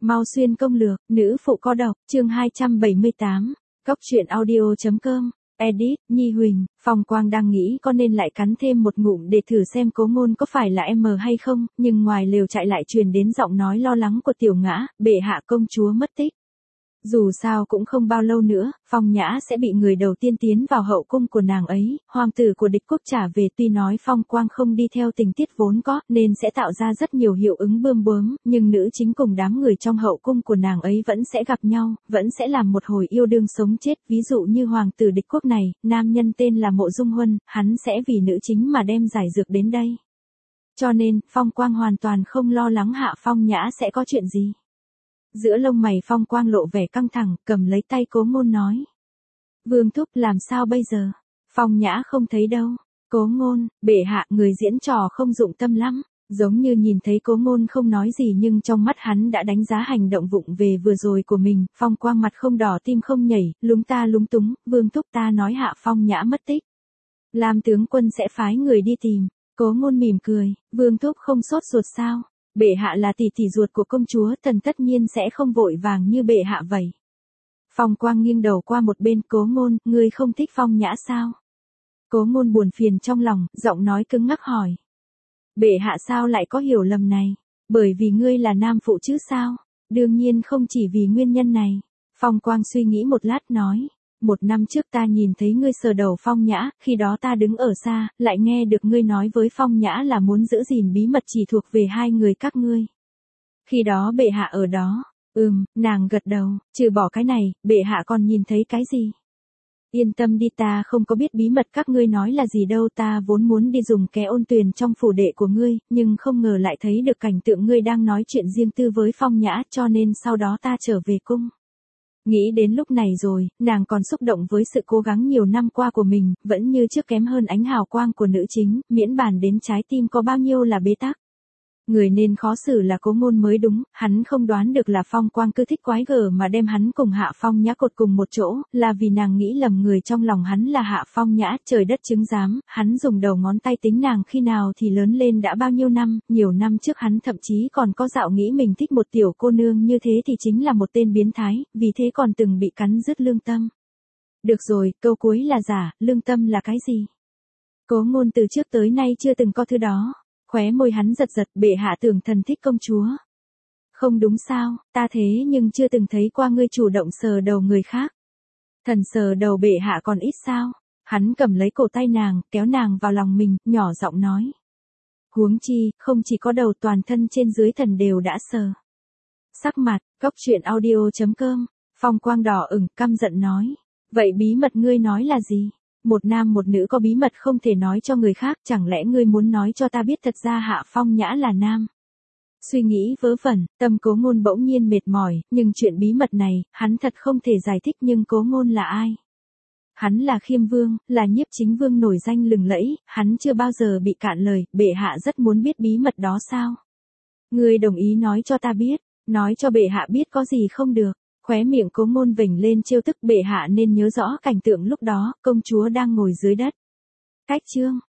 Mau xuyên công lược, nữ phụ có độc, chương 278. Cốc truyện audio.com. Edit, Nhi Huỳnh. Phong Quang đang nghĩ có nên lại cắn thêm một ngụm để thử xem Cố Ngôn có phải là em hay không, nhưng ngoài lều trại lại truyền đến giọng nói lo lắng của Tiểu Ngã, bệ hạ công chúa mất tích. Dù sao cũng không bao lâu nữa, Phong Nhã sẽ bị người đầu tiên tiến vào hậu cung của nàng ấy, hoàng tử của địch quốc trả về. Tuy nói Phong Quang không đi theo tình tiết vốn có, nên sẽ tạo ra rất nhiều hiệu ứng bươm bướm, nhưng nữ chính cùng đám người trong hậu cung của nàng ấy vẫn sẽ gặp nhau, vẫn sẽ làm một hồi yêu đương sống chết. Ví dụ như hoàng tử địch quốc này, nam nhân tên là Mộ Dung Huân, hắn sẽ vì nữ chính mà đem giải dược đến đây. Cho nên, Phong Quang hoàn toàn không lo lắng Hạ Phong Nhã sẽ có chuyện gì. Giữa lông mày Phong Quang lộ vẻ căng thẳng, cầm lấy tay Cố Ngôn nói. Vương thúc làm sao bây giờ? Phong Nhã không thấy đâu. Cố Ngôn, bệ hạ, người diễn trò không dụng tâm lắm. Giống như nhìn thấy Cố Ngôn không nói gì nhưng trong mắt hắn đã đánh giá hành động vụng về vừa rồi của mình. Phong Quang mặt không đỏ tim không nhảy, lúng túng. Vương thúc, ta nói Hạ Phong Nhã mất tích. Lam tướng quân sẽ phái người đi tìm. Cố Ngôn mỉm cười. Vương thúc không sốt ruột sao? Bệ hạ là tỷ tỷ ruột của công chúa, thần tất nhiên sẽ không vội vàng như bệ hạ vậy. Phong Quang nghiêng đầu qua một bên. Cố Ngôn, ngươi không thích Phong Nhã sao? Cố Ngôn buồn phiền trong lòng, giọng nói cứng ngắc hỏi. Bệ hạ sao lại có hiểu lầm này? Bởi vì ngươi là nam phụ chứ sao? Đương nhiên không chỉ vì nguyên nhân này. Phong Quang suy nghĩ một lát nói. 1 năm trước ta nhìn thấy ngươi sờ đầu Phong Nhã, khi đó ta đứng ở xa, lại nghe được ngươi nói với Phong Nhã là muốn giữ gìn bí mật chỉ thuộc về hai người các ngươi. Khi đó bệ hạ ở đó. Nàng gật đầu, trừ bỏ cái này, bệ hạ còn nhìn thấy cái gì? Yên tâm đi, ta không có biết bí mật các ngươi nói là gì đâu. Ta vốn muốn đi dùng ké ôn tuyền trong phủ đệ của ngươi, nhưng không ngờ lại thấy được cảnh tượng ngươi đang nói chuyện riêng tư với Phong Nhã, cho nên sau đó ta trở về cung. Nghĩ đến lúc này rồi, nàng còn xúc động với sự cố gắng nhiều năm qua của mình, vẫn như trước kém hơn ánh hào quang của nữ chính, miễn bàn đến trái tim có bao nhiêu là bế tắc. Người nên khó xử là Cố Ngôn mới đúng, hắn không đoán được là Phong Quang cứ thích quái gở mà đem hắn cùng Hạ Phong Nhã cột cùng một chỗ, là vì nàng nghĩ lầm người trong lòng hắn là Hạ Phong Nhã. Trời đất chứng giám, hắn dùng đầu ngón tay tính nàng khi nào thì lớn lên đã bao nhiêu năm, nhiều năm trước hắn thậm chí còn có dạo nghĩ mình thích một tiểu cô nương như thế thì chính là một tên biến thái, vì thế còn từng bị cắn rứt lương tâm. Được rồi, câu cuối là giả, lương tâm là cái gì? Cố Ngôn từ trước tới nay chưa từng có thứ đó. Khóe môi hắn giật, bệ hạ tưởng thần thích công chúa. Không đúng sao, ta thế nhưng chưa từng thấy qua ngươi chủ động sờ đầu người khác. Thần sờ đầu bệ hạ còn ít sao? Hắn cầm lấy cổ tay nàng, kéo nàng vào lòng mình, nhỏ giọng nói. Huống chi, không chỉ có đầu, toàn thân trên dưới thần đều đã sờ. Sắc mặt, Cốc truyện audio.com. Phong Quang đỏ ửng, căm giận nói. Vậy bí mật ngươi nói là gì? Một nam một nữ có bí mật không thể nói cho người khác, chẳng lẽ ngươi muốn nói cho ta biết thật ra Hạ Phong Nhã là nam? Suy nghĩ vớ vẩn, tâm Cố Ngôn bỗng nhiên mệt mỏi, nhưng chuyện bí mật này, hắn thật không thể giải thích. Nhưng Cố Ngôn là ai? Hắn là Khiêm Vương, là Nhiếp Chính Vương nổi danh lừng lẫy, hắn chưa bao giờ bị cạn lời, bệ hạ rất muốn biết bí mật đó sao? Ngươi đồng ý nói cho ta biết, nói cho bệ hạ biết có gì không được. Khóe miệng Cố Ngôn vểnh lên trêu tức. Bệ hạ nên nhớ rõ cảnh tượng lúc đó, công chúa đang ngồi dưới đất. Cách chương